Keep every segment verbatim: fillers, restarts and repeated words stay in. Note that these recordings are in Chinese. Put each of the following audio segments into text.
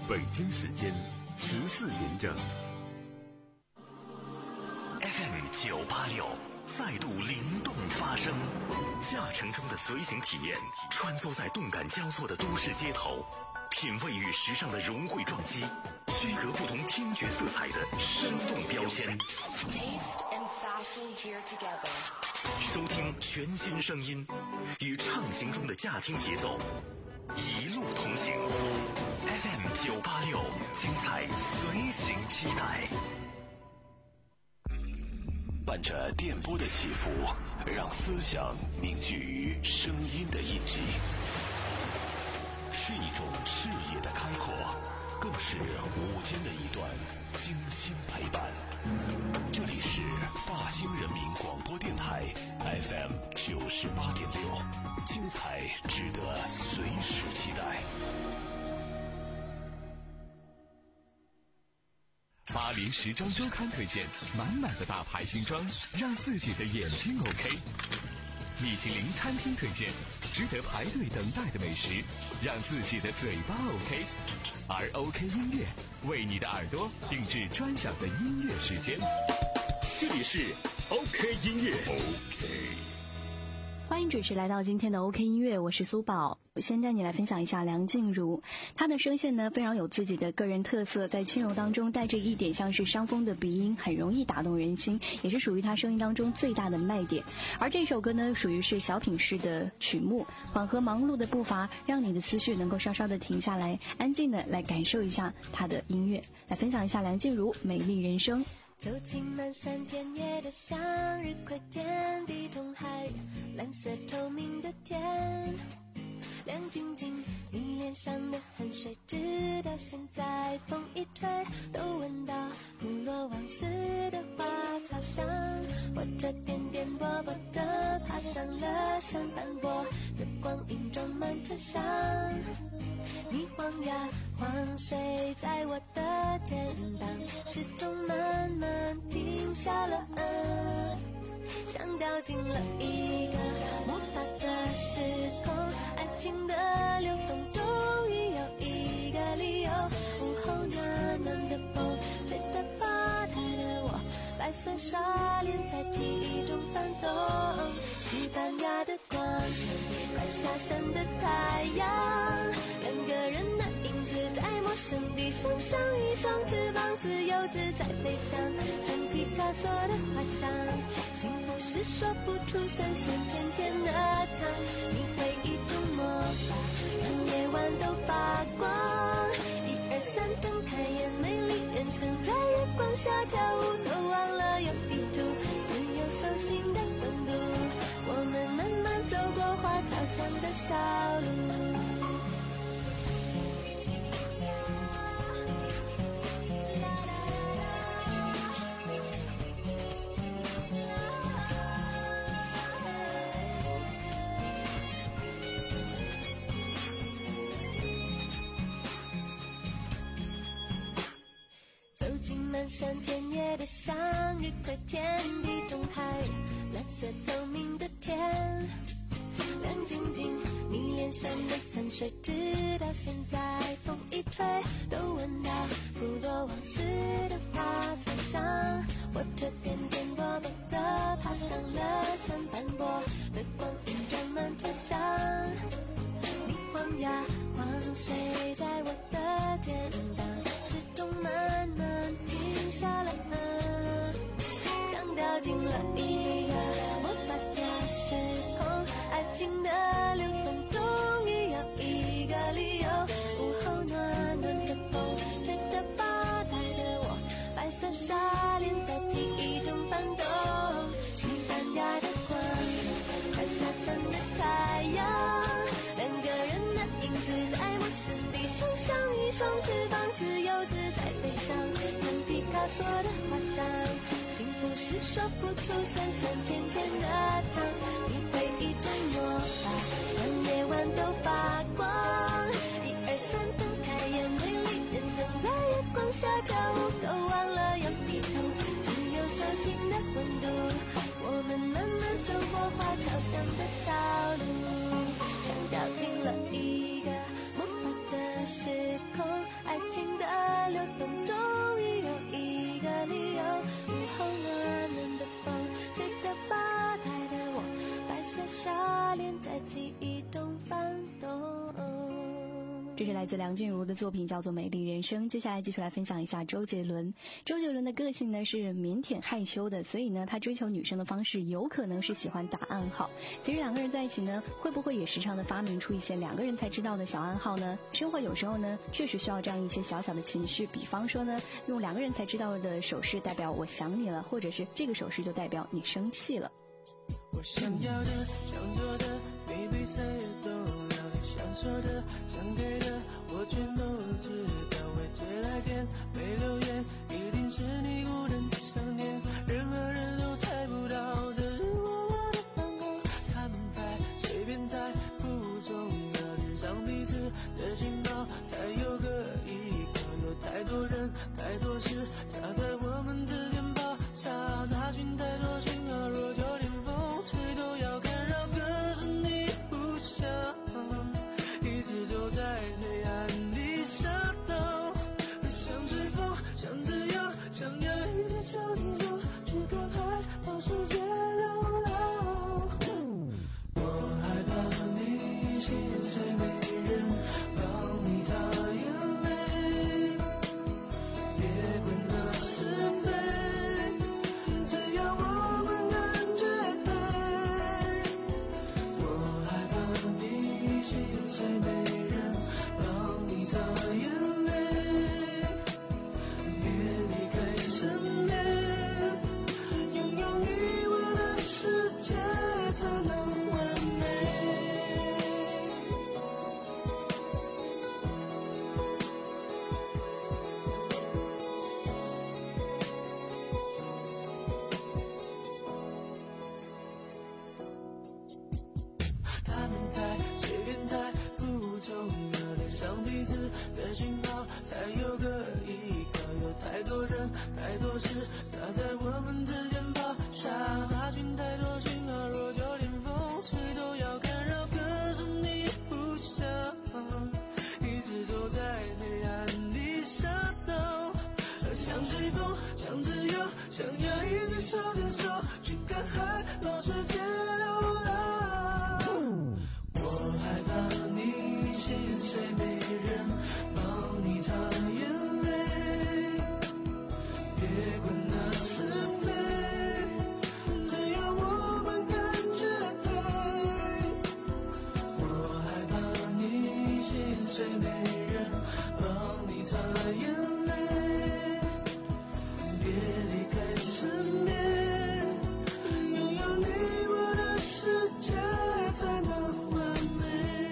北京时间十四点整。 F M 九八六再度灵动发声，驾乘中的随行体验，穿梭在动感交错的都市街头，品味与时尚的融汇撞击，区隔不同听觉色彩的生动标签。收听全新声音，与畅行中的驾听节奏，一路同行。F M 九八六，精彩随行期待。 伴着电波的起伏，让思想凝聚于声音的印记，是一种视野的开阔，更是午间的一段精心陪伴。这里是大兴人民广播电台 F M 九十八点六，精彩值得随时期待。 巴黎时装周刊推荐满满的大牌新装，让自己的眼睛 OK。米其林餐厅推荐值得排队等待的美食，让自己的嘴巴 OK。而 OK 音乐为你的耳朵定制专享的音乐时间，这里是 OK 音乐。 OK， 欢迎准时来到今天的 OK 音乐，我是苏宝。先带你来分享一下梁静茹，她的声线呢非常有自己的个人特色，在轻柔当中带着一点像是伤风的鼻音，很容易打动人心，也是属于她声音当中最大的卖点。而这首歌呢属于是小品式的曲目，缓和忙碌的步伐，让你的思绪能够稍稍的停下来，安静的来感受一下她的音乐。来分享一下梁静茹美丽人生。 走进漫山遍野的向日葵天地中海，蓝色透明的天，亮晶晶，你脸上的汗水直到现在风一吹都闻到胡萝卜丝的花草香。我这颠颠簸簸的爬上了山斑驳的光影装满车厢，你晃呀晃睡在我的肩膀，始终慢慢停下了，嗯，像掉进了一个魔法的时空，爱情的流动终于有一个理由。午后暖暖的风吹得发呆的我，白色纱帘在记忆中翻动，西班牙的广场，快下山的太阳，两个人的影子在陌生地上像一双翅膀，自由自在飞翔，像皮卡索的画像。幸福是说不出酸酸甜甜的糖，你会一种魔法让夜晚都发光。一二三睁开眼，美丽人生在月光下跳舞，都忘了有地图，只有手心的温度，我们慢慢走过花草香的小路。漫山遍野的向日葵天地中海，蓝色透明的天，亮晶晶，你脸上的汗水直到现在风一吹都闻到胡萝卜丝的花草香。我这颠颠簸簸的爬上了山斑驳的光影装满车厢，你晃呀晃睡在我的肩膀，始终慢慢停下来，像掉进了一个魔法的时空，爱情的流动终于有一个理由。午后暖暖的风吹得发呆的我，白色纱帘在记忆中翻动，西班牙的广场，快下山的太阳，两个人的影子在陌生地上像一双翅膀，自由自在飞翔，像皮卡索的画像。幸福是说不出酸酸甜甜的糖，你会一种魔法让夜晚都发光。一二三睁开眼，美丽人生在月光下跳舞，都忘了有地图，只有手心的温度，我们慢慢走过花草香的小路，像掉进了一个魔法的时空，爱情这是来自梁静茹的作品，叫做《美丽人生》。接下来继续来分享一下周杰伦。周杰伦的个性呢是腼腆害羞的，所以呢他追求女生的方式有可能是喜欢打暗号。其实两个人在一起呢，会不会也时常的发明出一些两个人才知道的小暗号呢？生活有时候呢确实需要这样一些小小的情绪，比方说呢用两个人才知道的手势代表我想你了，或者是这个手势就代表你生气了。 我想要的想做的你比谁都要，你想说的想给的我全都知道，未接来电没留言，一定是你孤单的想念，任何人都猜不到的是我的暗号，他们猜随便猜不重要，连上彼此的信号才有个依靠，有太多人太多事夹在我们之间爆炸，查询太多讯号，若就连风吹都要干扰，可是你不想一直走在黑暗里闪耀，想追风想自由，想要一点小紧手去看海把世界流浪，我害怕你心碎没人帮你擦眼泪，别管那是非，只要我们感觉对，我害怕你心碎没人帮你擦眼泪，别离开身边，拥有你我的世界才能完美。他们猜随便猜不重要，连上彼此的讯号才有个依靠，有太多人太多事夹在我们之间爆炸，查询太多讯号，若就连风吹都要干扰，可是你不想一直走在黑暗里闪耀，想追风想自由，想要一直手牵手去看海让世界流浪，我害怕你心碎没人帮你擦眼泪，别管那是非，只要我们感觉对，我害怕你心碎没人帮你擦眼泪，别离开身边，拥有你我的世界才能完美。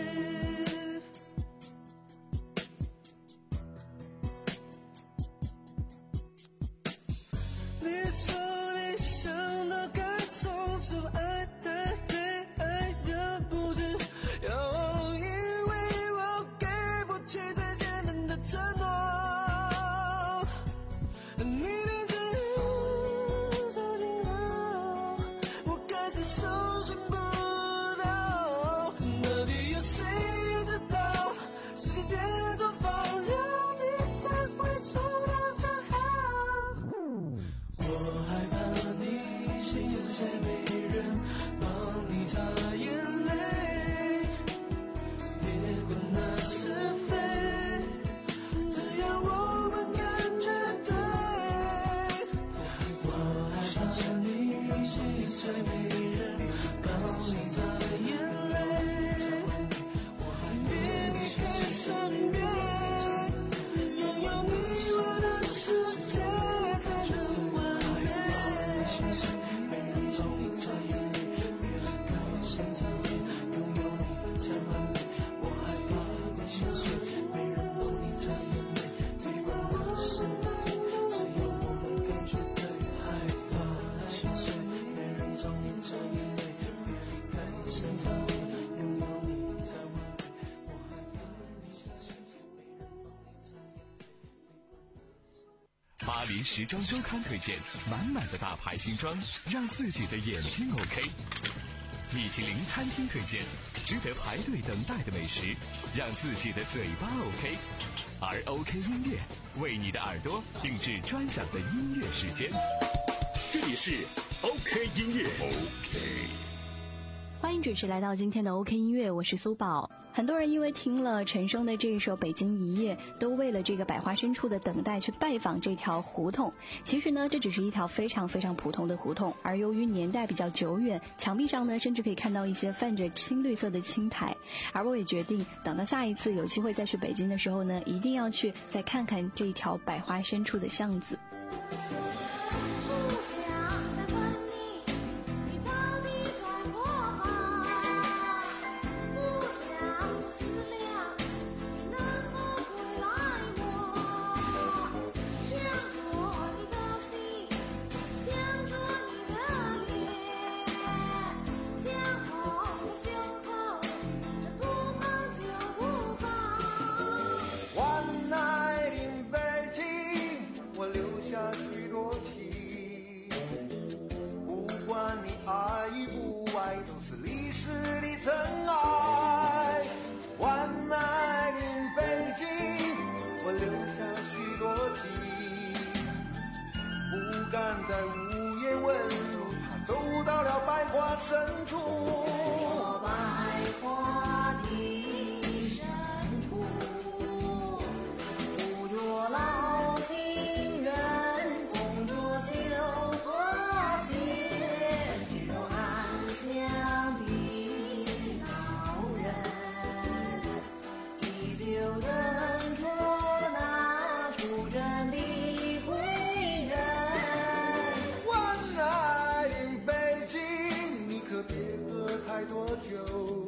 你说你想到该松手，爱的对爱的不对，又因为我给不起最简单的承诺，你比最后手信号，我开始手寻不到，到底有谁知道时间点做放让你才会收到这好，我害怕你心碎没人帮你擦眼泪，别管那是非，只要我们感觉对，我害怕你心碎没人帮你擦眼泪，别离开身边，拥有你我的世界才能完美。心碎没人帮你擦眼泪，别离开身边，拥有你才完美。我害怕你心碎没人帮你擦眼泪，别管那是非，只有我们感觉对，害怕心碎没人帮你擦眼泪，别离开身边，拥有你才完美。我害怕你心碎没人帮你擦眼泪。 巴黎时装周刊推荐满满的大牌新装，让自己的眼睛 OK。米其林餐厅推荐值得排队等待的美食，让自己的嘴巴 OK。而 OK 音乐为你的耳朵定制专享的音乐时间。 这里是 OK 音乐。OK。 欢迎准时来到今天的 OK 音乐，我是苏宝。 很多人因为听了陈升的这一首《北京一夜》，都为了这个百花深处的等待去拜访这条胡同。其实呢，这只是一条非常非常普通的胡同，而由于年代比较久远，墙壁上呢甚至可以看到一些泛着青绿色的青苔。而我也决定，等到下一次有机会再去北京的时候呢，一定要去再看看这一条百花深处的巷子。 爱与不爱都是历史的尘埃。万爱临北京，我留下许多情，不敢在午夜问路，怕走到了百花深处。 说百花的深处，住着老情人，风烛秋和雪。 太多酒，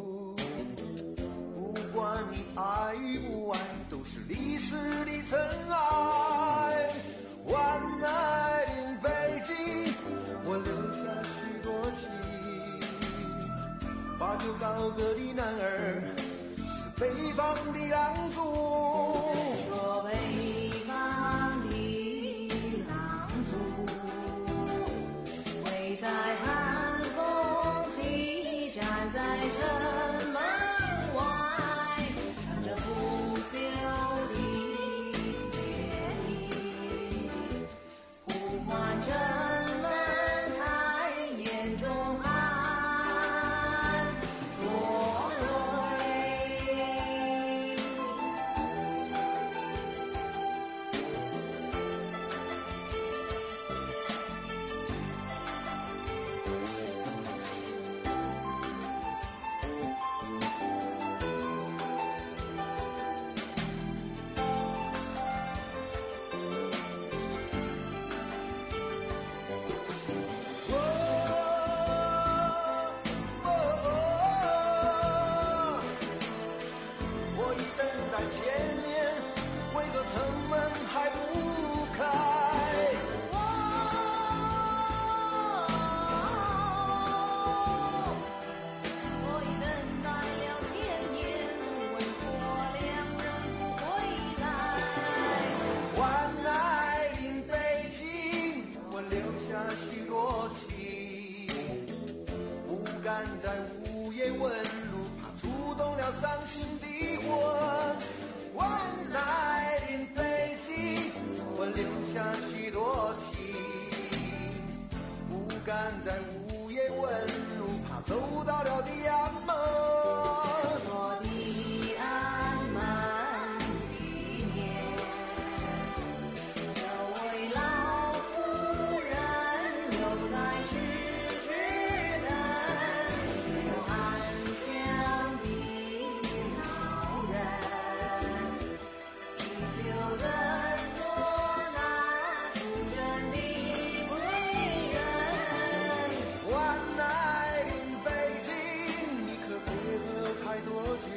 不管你爱与不爱，都是历史的尘埃。万爱临北京，我留下许多情。把酒高歌的男儿，是北方的狼族。 说北方的狼族，围在寒风起，站在城门外，穿着不朽的铁衣，呼唤城门开，眼中含着泪。 我已等待千年，为何城门还不开？ 我已等待了千年，为何两人不回来？ 万爱临北京，我留下许多情，不敢在午夜问路，怕触动了伤心的魂。万爱临北京，我留下许多情，不敢在午夜问路，怕走到了地安门。 说地安门里面，有位老妇人留在痴痴等，有安详的老人，依旧等着那出征的归人。 万爱临北京，你可别喝太多酒，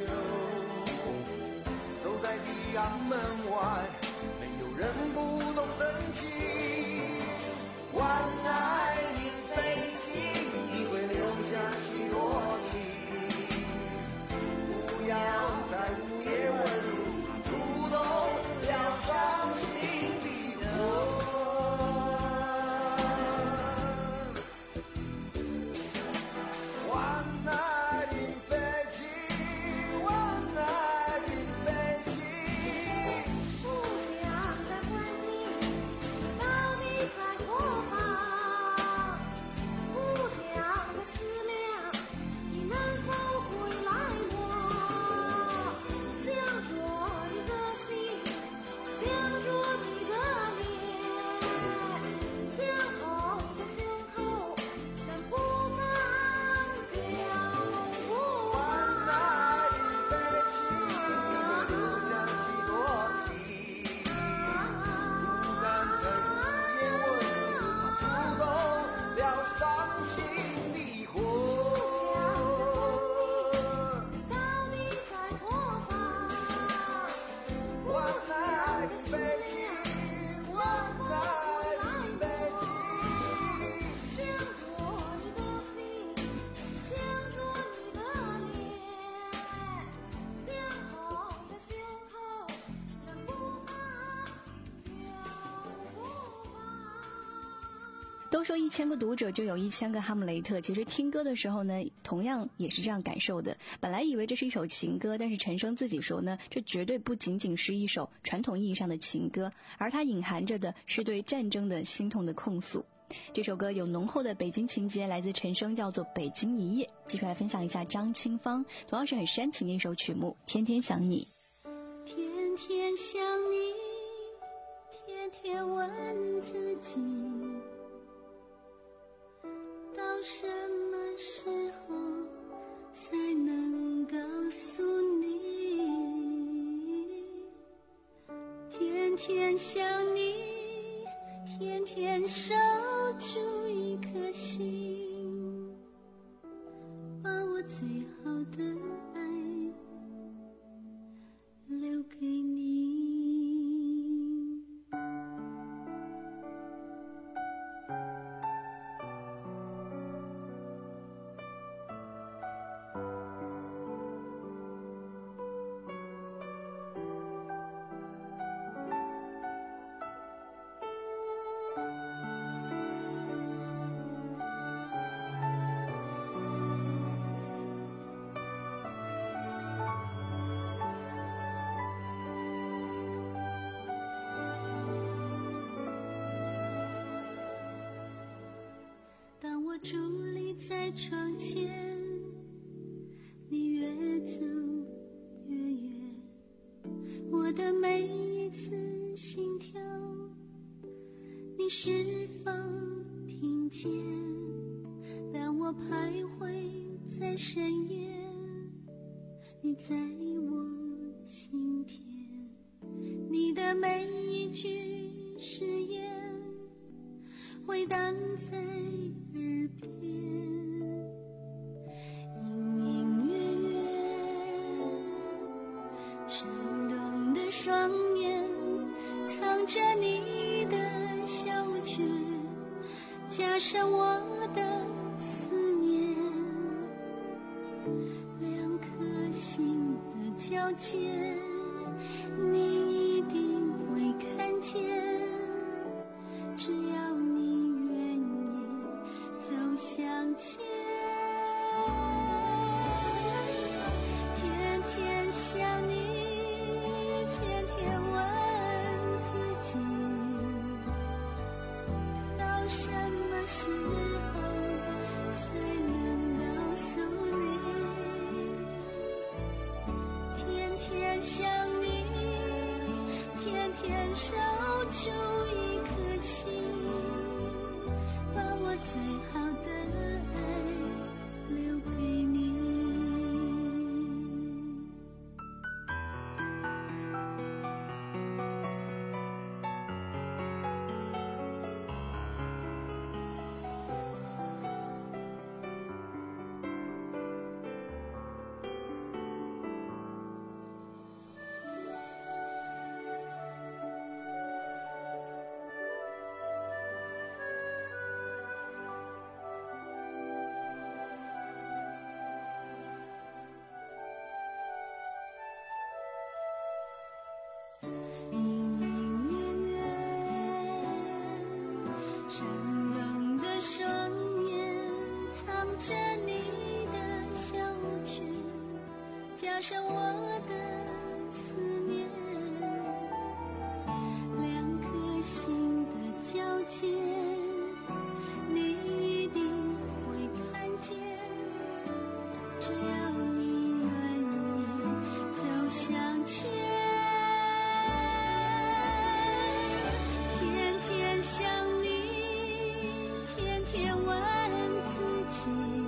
走在地安门外，没有人不懂真情。万爱临北京，你会留下许多情，不要在午夜问路，怕触动了伤心的魂。万爱临北京，万爱临北京。 不想再问你，到底在何方？ 都说一千个读者就有一千个哈姆雷特，其实听歌的时候呢，同样也是这样感受的。本来以为这是一首情歌，但是陈升自己说呢，这绝对不仅仅是一首传统意义上的情歌，而它隐含着的是对战争的心痛的控诉。这首歌有浓厚的北京情节，来自陈升，叫做《北京一夜》。继续来分享一下张清芳，同样是很煽情的一首曲目《天天想你》。 天天想你，天天问自己，到什么时候才能告诉你？天天想你，天天守住一颗心，把我最好的爱留给你。我伫立在窗前，你越走越远，我的每一次心跳，你是否听见？当我徘徊在深夜，你在我心田，你的每一句誓言回荡在耳边，隐隐约约，闪动的双眼藏着你的小诀，加上我的思念，两颗心的交界，你一定会看见，只要你愿意走向前。天天想你，天天问自己，到什么时候才能告诉你？天天想你，天天守住一颗心，把我最好的爱留给你。闪动的双眼藏着你的小诀，加上我的思念，两颗心的交界，你一定会看见，只要你愿意走向前。天天想你，天天问自己，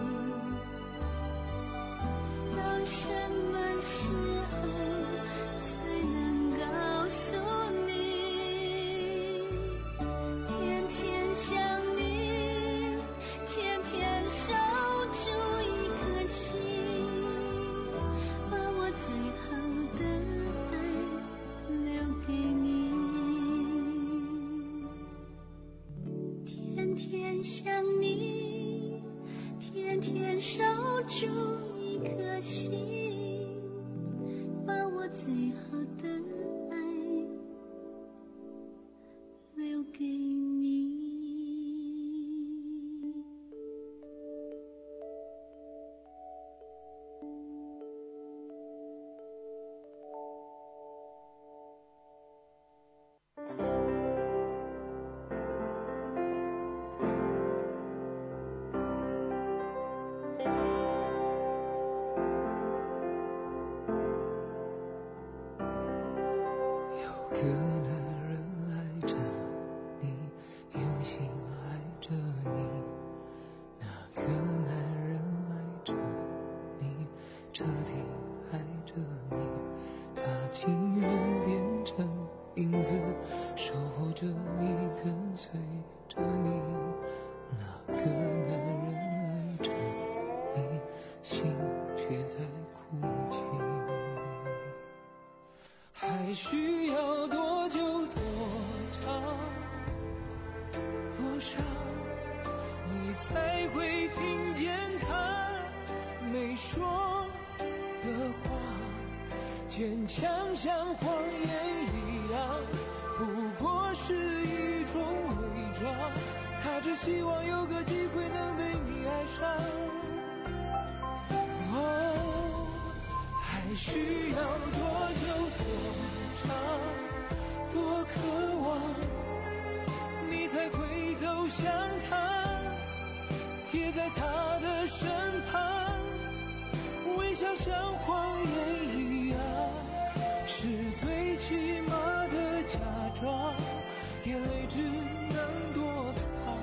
到什么时候才能告诉你？天天想你，天天守住一颗心，把我最好的爱留给你。天天想你，天天守住一颗心，把我最好的爱留给你。 个男人爱着你，用心爱着你，那个男人爱着你，彻底爱着你，他情愿变成影子，守候着你，跟随着你，那个男人爱着你，心却在哭泣。还需要多久多长多少，你才会听见他没说的话，坚强像谎言一样，不过是一种伪装，他只希望有个机会能被你爱上。哦，还需要多久多长多渴望，你才会走向他，贴在他的身旁，微笑像谎言一样，是最起码的假装，眼泪只能躲藏。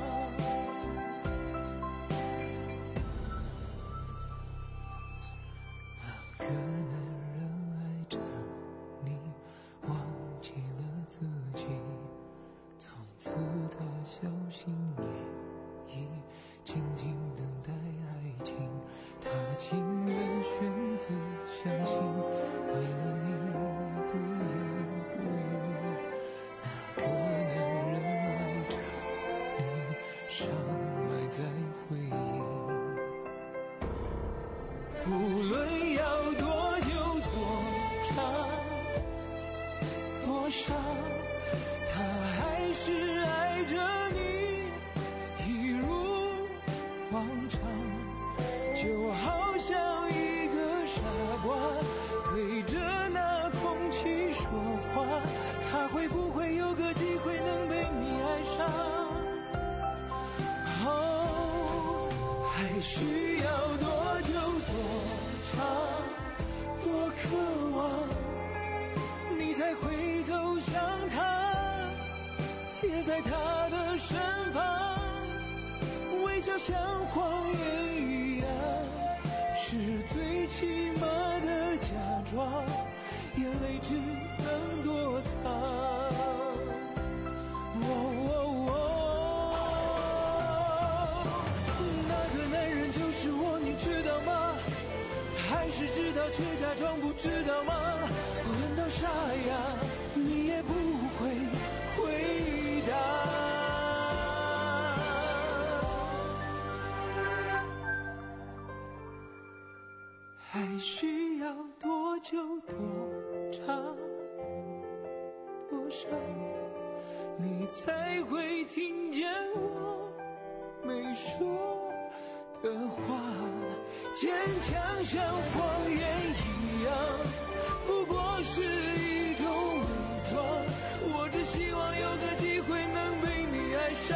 那个男人爱着你，忘记了自己，从此他小心翼翼，静静等待爱情，他情愿选择相信，为了你不言不语。那个男人爱着你，伤埋在回忆，无论要多久多长多少，他还是爱着你，一如往常，就好像一个傻瓜对着那空气说话，他会不会有个机会能被你爱上？哦，还需要多久多长多渴望，你才会走向他，贴在他的身旁，微笑像谎言一样，是最起码的假装，眼泪只能躲藏。哦哦哦，那个男人就是我，你知道吗？还是知道却假装不知道吗？问到沙哑，你也不会回答。还需要多久多长多少，你才会听见我没说的话，坚强像谎言一样，不过是一种伪装，我只希望有个机会能被你爱上。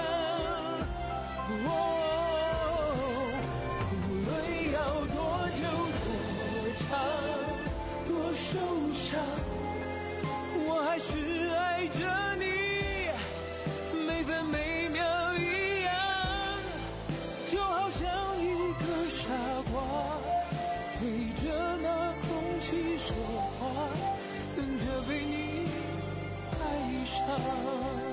哦，无论要多久多长多受伤，我还是爱着你，每分每秒一样，就好像一个傻瓜对着那空气说话，等着被你爱上。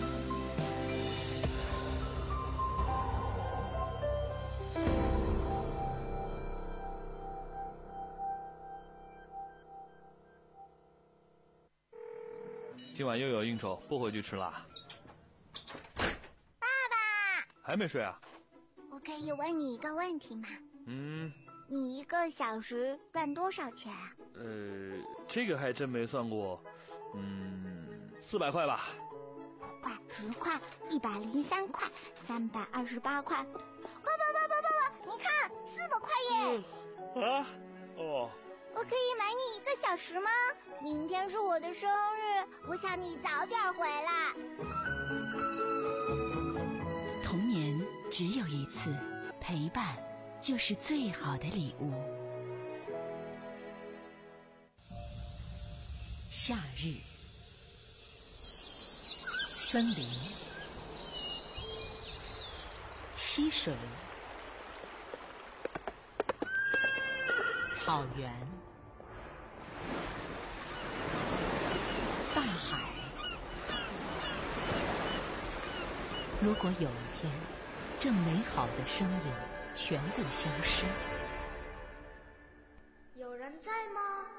今晚又有应酬，不回去吃了。 爸爸， 还没睡啊？ 我可以问你一个问题吗？ 嗯。 你一个小时赚多少钱啊？ 呃，这个还真没算过。嗯，四百块吧。 五块、十块、一百零三块、三百二十八块。爸爸爸爸爸爸，你看，四百块耶！ 嗯、啊？哦。 我可以买你一个小时吗？明天是我的生日，我想你早点回来。 童年只有一次，陪伴就是最好的礼物。夏日， 森林、溪水、草原、大海。如果有一天，这美好的声音全部消失， 有人在吗？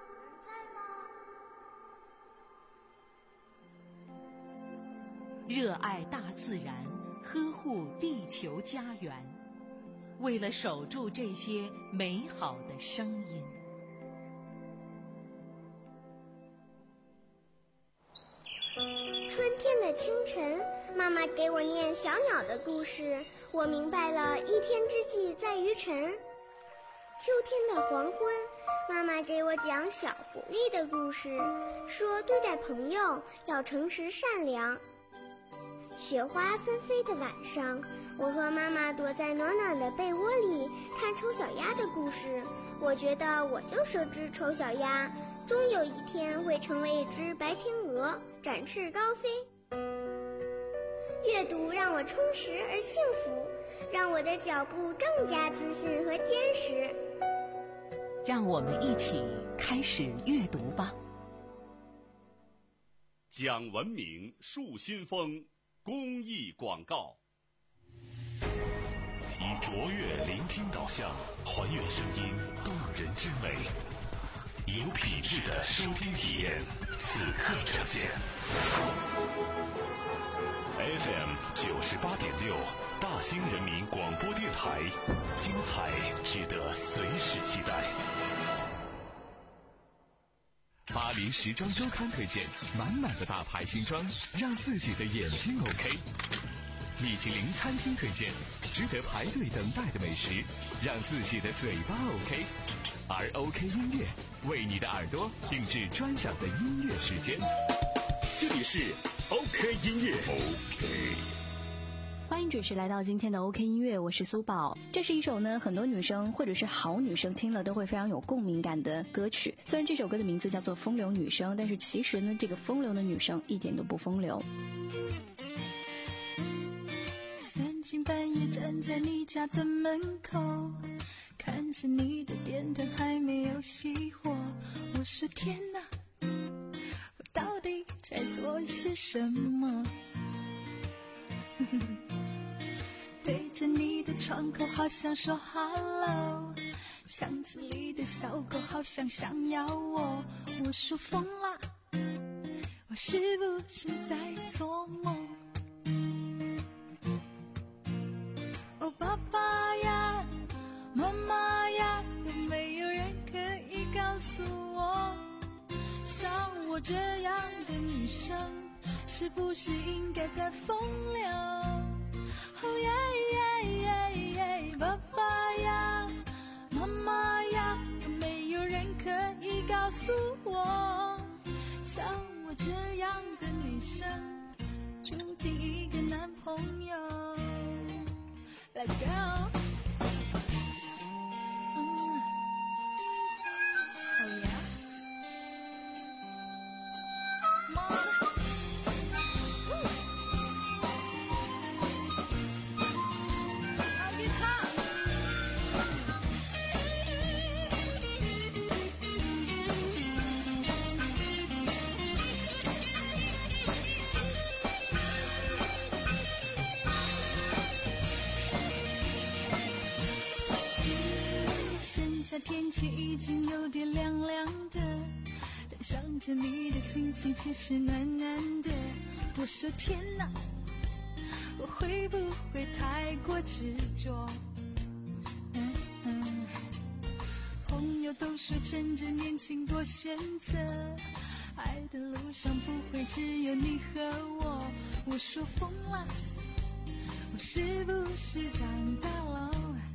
热爱大自然，呵护地球家园，为了守住这些美好的声音。 春天的清晨，妈妈给我念小鸟的故事，我明白了一天之计在于晨。秋天的黄昏，妈妈给我讲小狐狸的故事，说对待朋友要诚实善良。雪花纷飞的晚上，我和妈妈躲在暖暖的被窝里看丑小鸭的故事。我觉得我就是只丑小鸭，终有一天会成为一只白天鹅，展翅高飞。阅读让我充实而幸福，让我的脚步更加自信和坚实。 让我们一起开始阅读吧。 讲文明树新风公益广告。 以卓越聆听导向，还原声音动人之美，有品质的收听体验，此刻呈现。F M 九十八点六，大兴人民广播电台，精彩值得随时期待。 巴黎时装周刊推荐满满的大牌新装，让自己的眼睛 OK。米其林餐厅推荐值得排队等待的美食，让自己的嘴巴 OK。而 OK 音乐为你的耳朵定制专享的音乐时间。这里是 OK 音乐 OK。 欢迎准时来到今天的 OK 音乐，我是苏宝。这是一首呢，很多女生或者是好女生听了都会非常有共鸣感的歌曲。虽然这首歌的名字叫做《风流女生》，但是其实呢，这个风流的女生一点都不风流。 三更半夜站在你家的门口，看着你的电灯还没有熄火，我说天哪，我到底在做些什么？对着你的窗口好想说 hello， 巷子里的小狗好像想要我，我说疯了，我是不是在做梦？哦，爸爸呀，妈妈呀，有没有人可以告诉我，像我这样的女生是不是应该在风流？哦耶耶耶耶，爸爸呀，妈妈呀，有没有人可以告诉我，像我这样的女生注定一个男朋友。 Let's go。天气已经有点凉凉的，但想着你的心情却是暖暖的。我说天哪，我会不会太过执着？嗯嗯，朋友都说趁着年轻多选择，爱的路上不会只有你和我。我说疯了，我是不是长大了？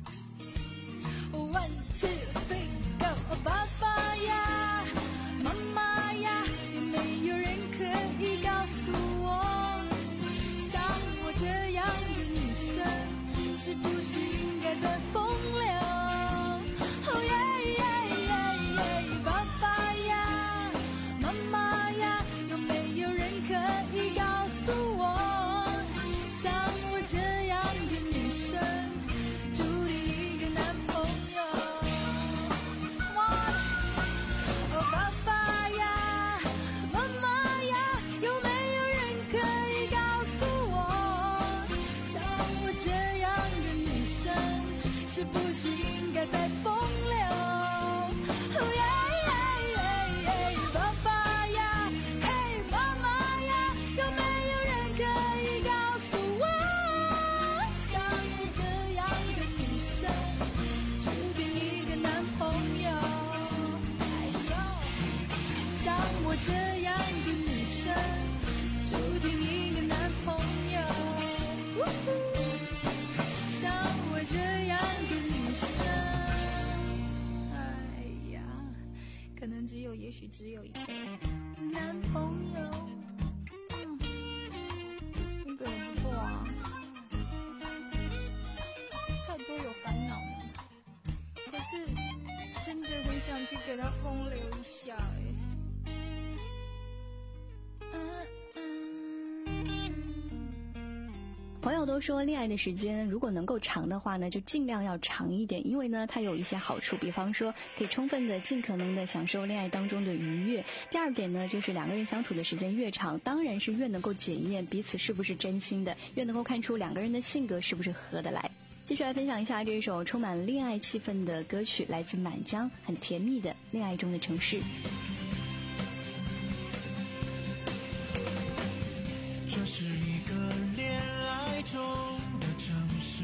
One two three go， 爸爸呀，妈妈呀，有没有人可以告诉我，像我这样的女生，是不是应该在风流？哦耶耶耶耶，爸爸呀，妈妈呀，有没有人可以告诉我？ 想去给他风流一下哎。 朋友都说，恋爱的时间如果能够长的话呢，就尽量要长一点，因为呢，它有一些好处，比方说可以充分的、尽可能的享受恋爱当中的愉悦。第二点呢，就是两个人相处的时间越长，当然是越能够检验彼此是不是真心的，越能够看出两个人的性格是不是合得来。继续来分享一下这一首充满恋爱气氛的歌曲，来自满江，很甜蜜的《恋爱中的城市》。 这是一个恋爱中的城市，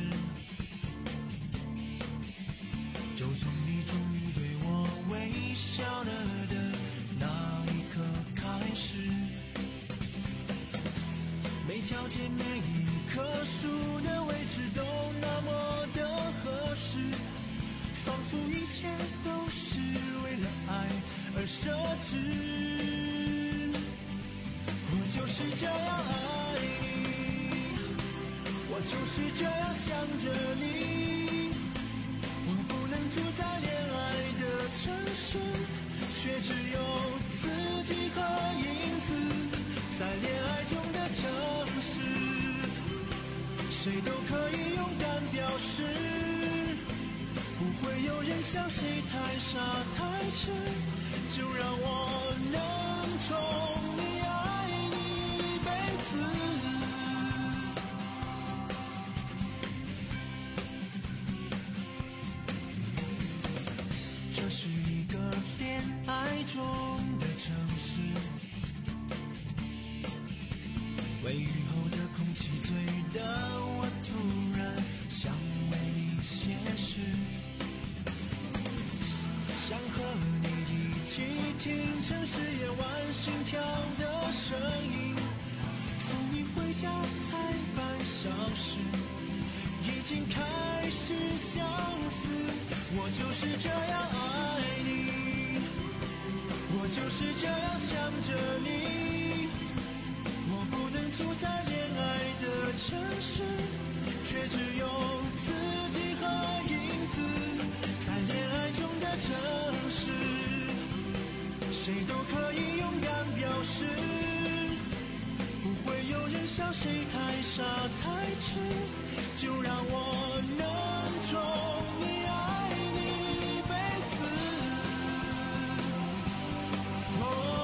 就从你终于对我微笑了的那一刻开始，每条街每一棵树的位置都那么的合适，仿佛一切都是为了爱而设置。我就是这样爱你，我就是这样想着你，我不能住在恋爱的城市，却只有自己和影子，在恋爱中的城市，谁都可以勇敢表示，不会有人笑谁太傻太蠢，就让我能宠你爱你一辈子。这是一个恋爱中的城市，为雨后的空气醉的我突然想为你写诗，想和你一起听城市夜晚心跳的声音，送你回家才半小时，已经开始相思。我就是这样爱你，我就是这样想着你，我不能住在恋爱的城市，却只有自己和影子，在恋爱中的城市，谁都可以勇敢表示，不会有人笑谁太傻太痴，就让我能宠你爱你一辈子。哦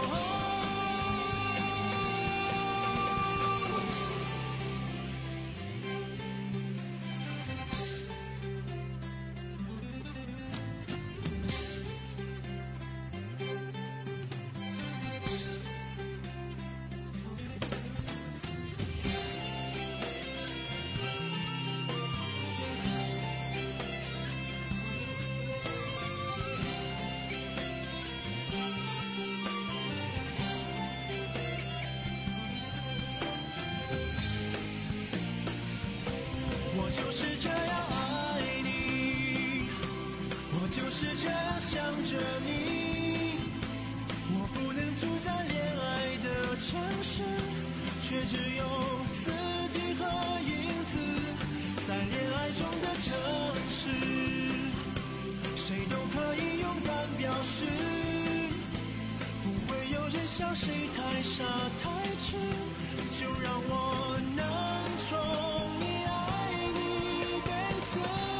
我就是这样爱你，我就是这样想着你，我不能住在恋爱的城市，却只有自己和影子，在恋爱中的城市，谁都可以勇敢表示，不会有人笑谁太傻太痴，就让我能宠你爱你一辈子。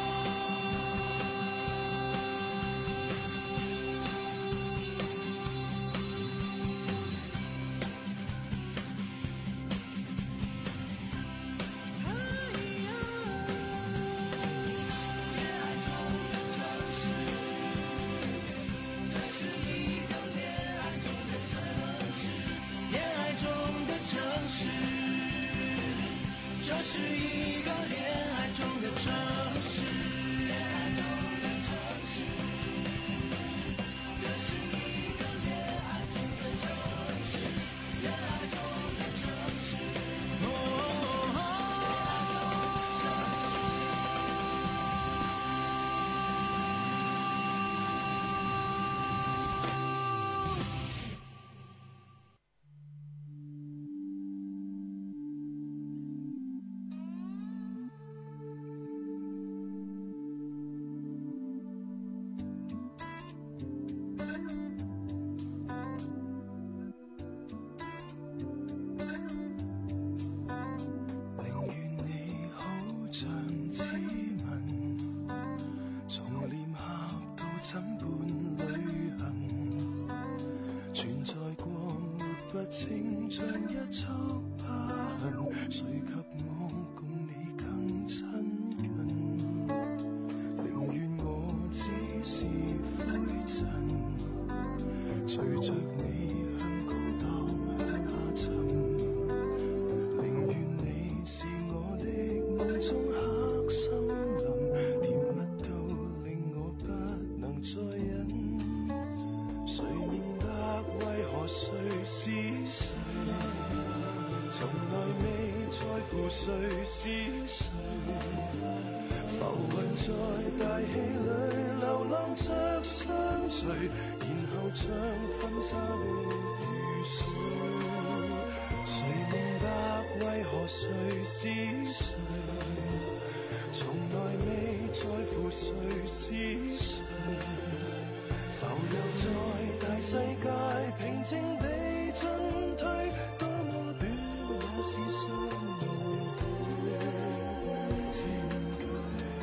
恋爱中的城市，这是一个恋爱中的城市，恋爱中的城情像一束疤痕，谁及我共你更亲近？宁愿我只是灰尘，隨着你向高檔向下沉。寧願你是我的夢中黑森林，甜蜜到令我不能再忍。誰明白為何誰是誰？從來未在乎誰是誰。浮雲在大氣裏流浪着相隨，然後像分岔的雨水。誰明白為何誰是誰？從來未在乎誰是誰。浮游在大世界，平靜地進退，多麼短也是相愛的證據。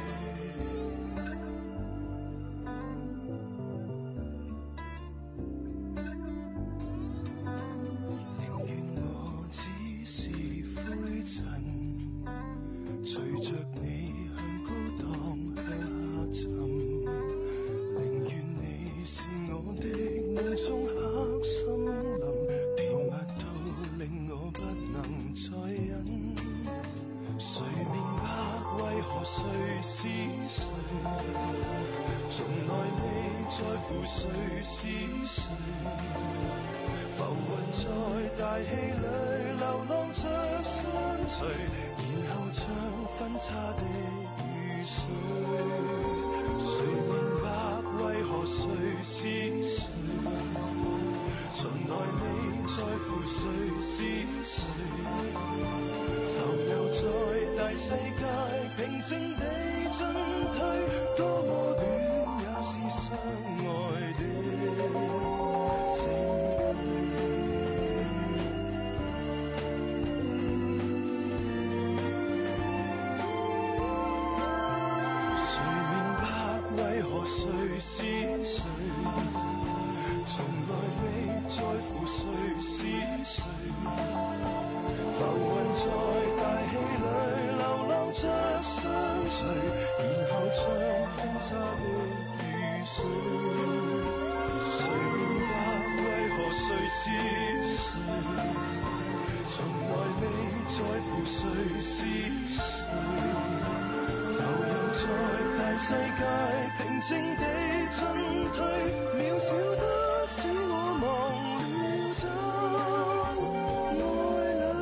寧願我只是灰塵，隨着你向高檔向下沉。寧願你是我的夢中黑森林，甜蜜到令我不能再忍。誰明白為何誰是誰？從來未在乎誰是誰。浮雲在大氣裏流浪着相隨，然後像分岔的雨水。誰明白為何誰是誰？從來未在乎誰是誰。浮游在大世界，平靜地進退，多麼短也是相愛的證據。誰明白為何誰是誰？從來未在乎誰是誰。浮雲在大氣裏流浪着相隨，然後像分岔的雨水。誰明白為何誰是誰？從來未在乎誰是誰。浮游在大世界，平靜地進退，渺小得使我忘了走愛侶。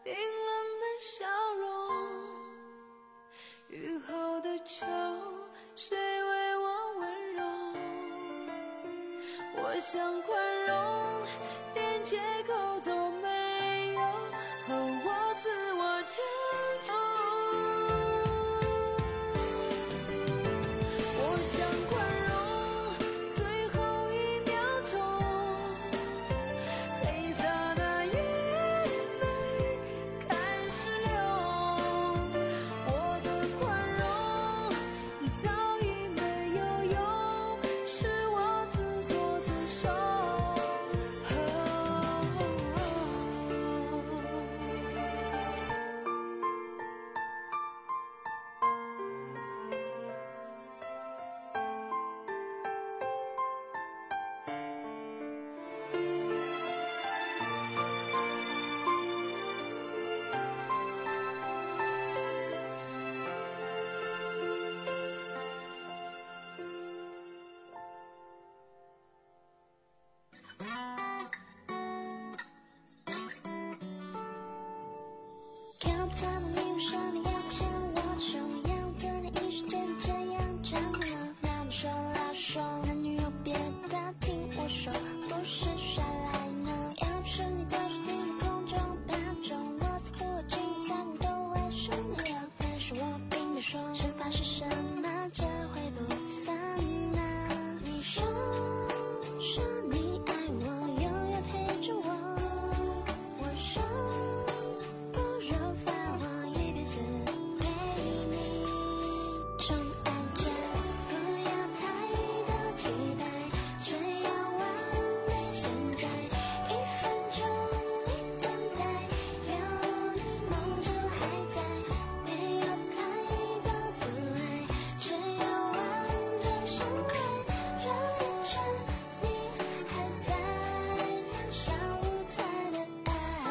冰冷的笑容。雨后的秋，谁为我温柔？我想宽容，连借口都没有，和我自我迁就。我想宽容，最后一秒钟，黑色的眼泪开始流。我的宽容早已没有用，是我自作自受。 看在你为什么要牵我的手，样子你一时间这样讲了，那么说老说，男女有别的，听我说，不是耍赖呢。要不是你的手听空中把中，我自不精彩我都会输你了。但是我并没说惩罚是什么，这会不散啊。你说说你爱我，永远陪着我，我说不如放我一辈子陪你宠爱着，不要太多期待，只要完美现在，一分钟一等待，有你梦就还在，没有太多阻碍，只要完整相爱，绕一圈你还在，两小无猜的爱。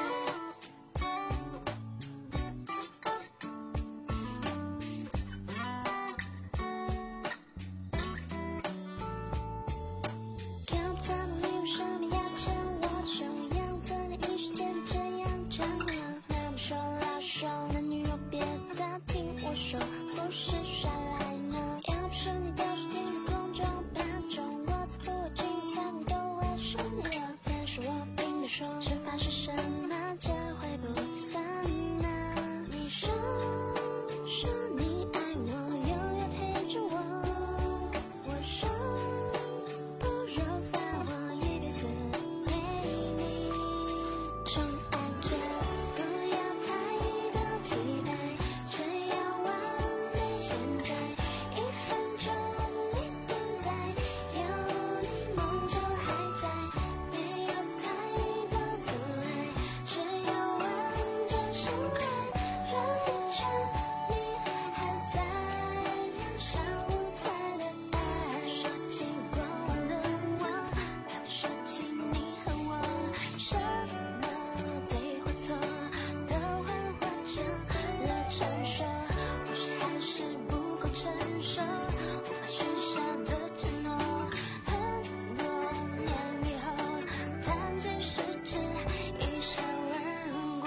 看不到你为什么要牵我的手，样子你一时间这样讲了，那么说老说，男女有别的，听我说，不是耍赖呢。要不是你的手听空中把中，我自不精彩我都会输你了。但是我并没说惩罚是什么，这会不散啊。你说说你爱我，永远陪着我，我说不如放我一辈子陪你宠爱着，不要太多期待，只要完美现在，一分钟一等待，有你梦就还在，没有太多阻碍，只要完整相爱，绕一圈你还在，两小无猜的爱。说起过往的我，他们说起你和我，什么对或错都幻化成了传说，或许还是不够成熟，无法许下的承诺，很多年以后弹尽时指，一笑而过。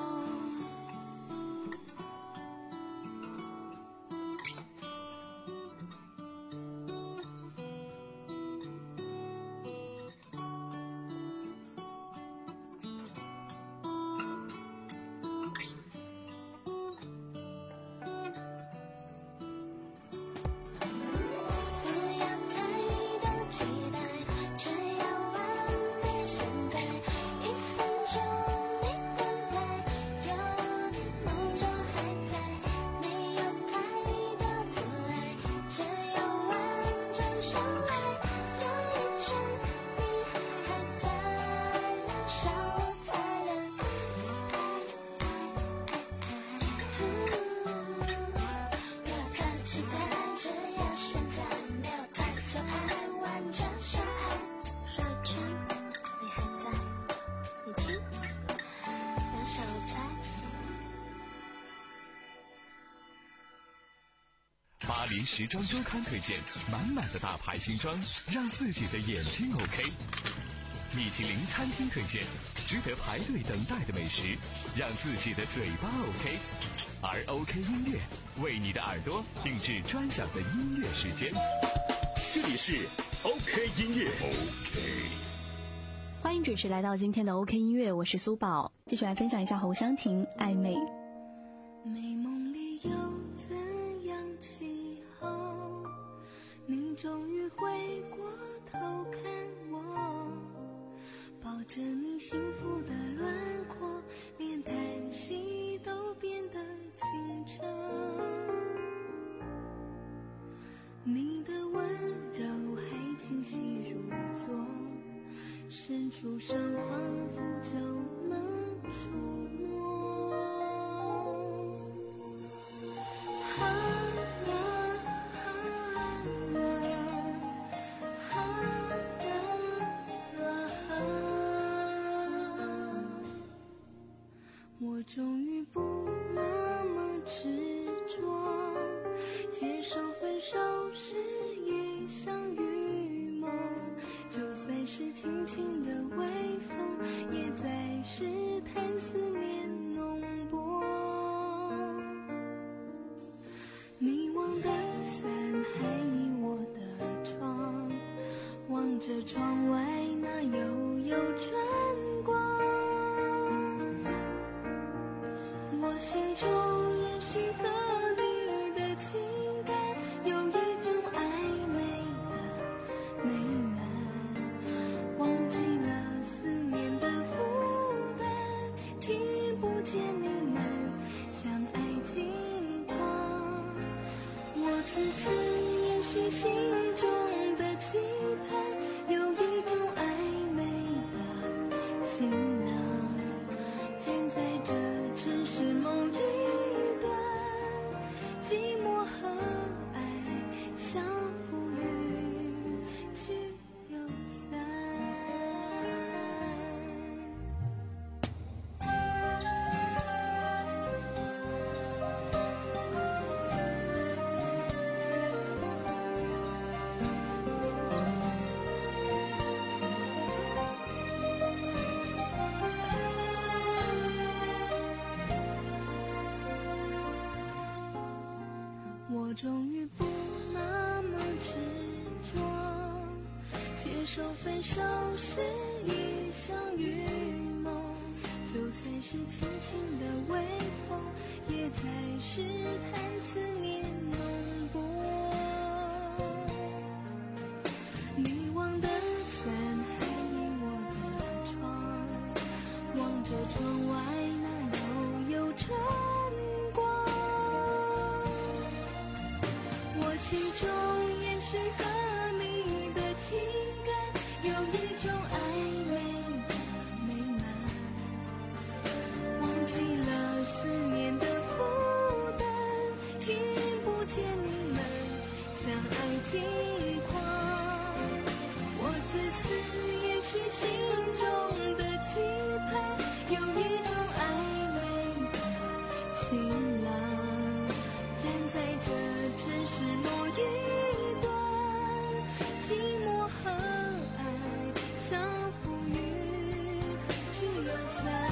不要太多期待，只要完美现在，一分钟一等待，有你梦就还在，没有太多阻碍，只要完整相爱，绕一圈你还在，两小无猜的爱，不要太期待，只要现在，没有太错爱，完整相爱，绕一圈你还在，你听，两小无猜。 巴黎时装周刊推荐满满的大牌新装，让自己的眼睛 OK。 米其林餐厅推荐，值得排队等待的美食，让自己的嘴巴 OK。而 OK 音乐为你的耳朵定制专享的音乐时间。 这里是 OK 音乐。OK。 欢迎准时来到今天的 OK 音乐，我是苏宝，继续来分享一下侯湘婷《暧昧》。 美梦里有怎样气候？你终于回过头看我，抱着你幸福的轮廓，连叹息都变得清澈。你的温柔还清晰如昨，伸出手仿佛就能触摸。啊啊啊啊啊啊！我终于不那么执着，接受分手是一场预谋，就算是轻轻的微风，也在试探思念浓薄。你忘的伞还倚我的窗，望着窗外那悠悠春光。我心中也许和你的情感有一种暧昧的美满，忘记了思念的负担，听不见你们相爱近况。我自私，也许心中的期盼有一种暧昧的晴朗，站在这城市某一端，寂寞和爱相扶与聚又散。我终于不那么执着，接受分手是一场预谋，就算是轻轻的微风，也在试探思念浓薄。你忘的伞还倚我的窗，望着窗外那悠悠春光。我心中也许和你的情感有一种暧昧的美满，忘记了思念的负担，听不见你们相爱近况。我自私，也许心中的期盼有一种暧昧的晴朗，站在这城市某一端，寂寞和爱相扶与聚又散。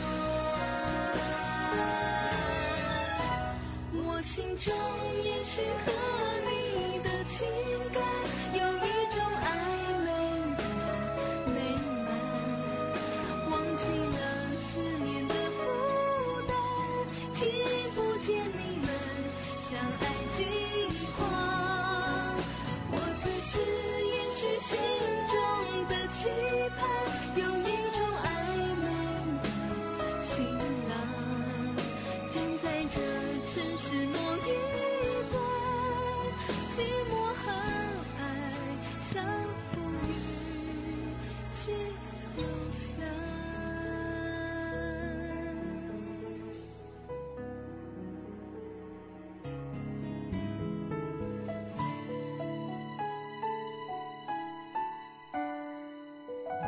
我心中也许和你的情感有一种暧昧的美满，忘记了思念的负担，听不见你们相爱近况。我自私，也许心中的期盼有一种暧昧的晴朗，站在这城市某一端，寂寞和爱相扶与聚又散。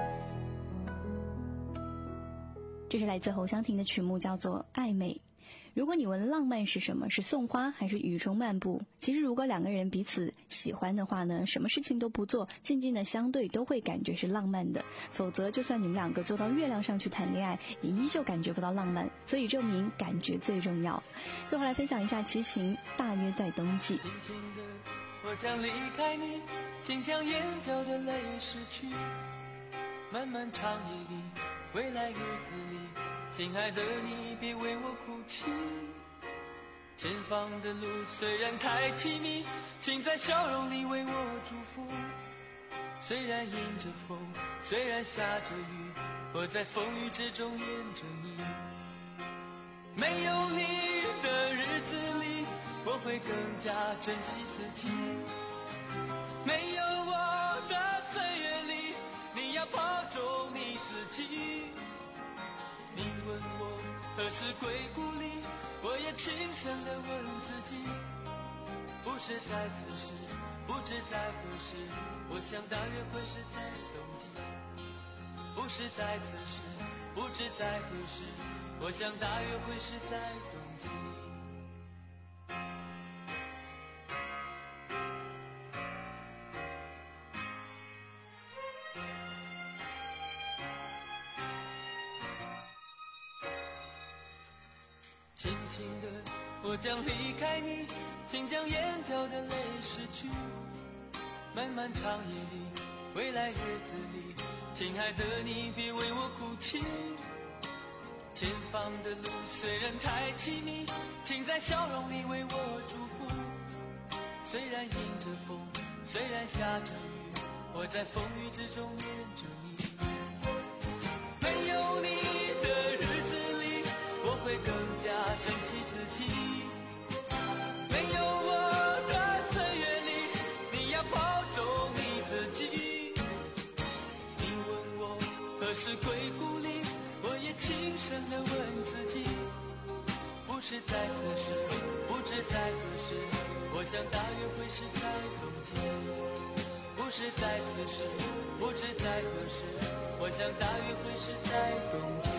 这是来自侯湘婷的曲目，叫做《暧昧》。 如果你问浪漫是什么，是送花还是雨中漫步？其实如果两个人彼此喜欢的话呢，什么事情都不做，静静的相对，都会感觉是浪漫的。否则就算你们两个坐到月亮上去谈恋爱，也依旧感觉不到浪漫。所以证明感觉最重要。最后来分享一下齐秦《大约在冬季》。 轻轻的我将离开你，请将眼角的泪拭去。漫漫长夜里，未来日子里，亲爱的你别为我哭泣。前方的路虽然太凄迷，请在笑容里为我祝福。虽然迎着风，虽然下着雨，我在风雨之中沿着你。没有你的日子里，我会更加珍惜自己。没有我的岁月里，你要保重你自己。你问我何时归故里，我也轻声地问自己。不是在此时，不知在何时，我想大约会是在冬季。不是在此时，不知在何时，我想大约会是在冬季。轻轻的我将离开你，请将眼角的泪拭去。漫漫长夜里，未来日子里，亲爱的你别为我哭泣。前方的路虽然太凄迷，请在笑容里为我祝福。虽然迎着风，虽然下着雨，我在风雨之中沿着你。没有你的日子里，我会更加珍惜自己。没有我的岁月里，你要保重你自己。你问我何时归故里，我也轻声地问自己。不是在此时，不知在何时，我想大约会是在冬季。不是在此时，不知在何时，我想大约会是在冬季。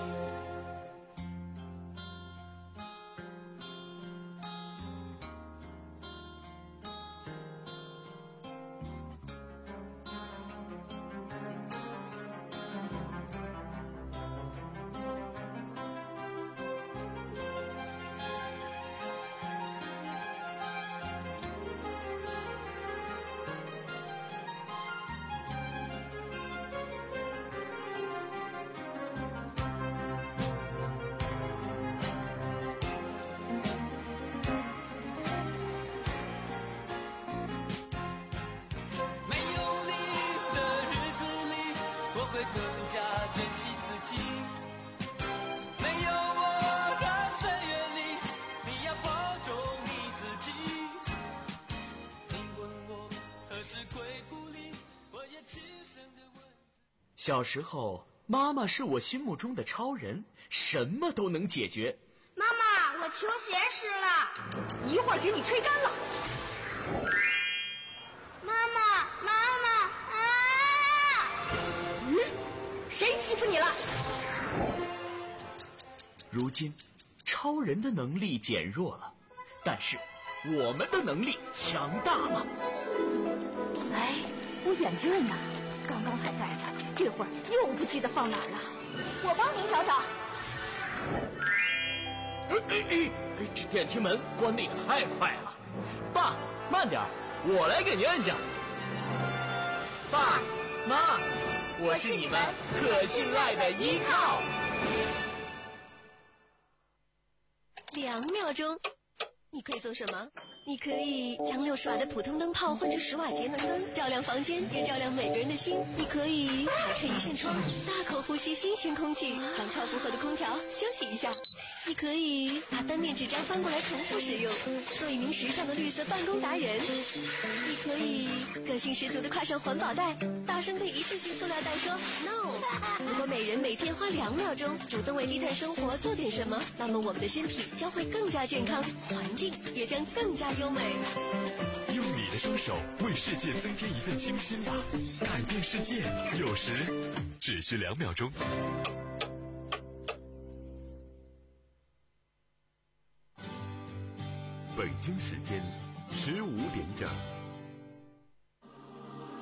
会更加珍惜自己。没有我的岁月里，你要保重你自己。你问我何时归故里，我也轻声地问。 小时候，妈妈是我心目中的超人，什么都能解决。 妈妈，我球鞋湿了， 一会儿给你吹干了。 妈妈，妈妈啊！ 嗯，谁欺负你了？ 如今，超人的能力减弱了，但是我们的能力强大了。 哎，我眼镜呢？刚刚还戴着，这会儿又不记得放哪儿了。我帮您找找。 哎哎哎！这电梯门关得也太快了。爸，慢点，我来给您摁着。爸妈，我是你们可信赖的依靠。 两秒钟，你可以做什么？你可以将六十瓦的普通灯泡换成十瓦节能灯，照亮房间，也照亮每个人的心。你可以打开一扇窗，大口呼吸新鲜空气，让超负荷的空调休息一下。你可以把单面纸张翻过来重复使用，做一名时尚的绿色办公达人。你可以个性十足的挎上环保袋，大声对一次性塑料袋说 no。如果每人每天花两秒钟主动为低碳生活做点什么，那么我们的身体将会更加健康，环境也将更加优美。 用你的双手为世界增添一份清新吧，改变世界有时只需两秒钟。 北京时间十五点整。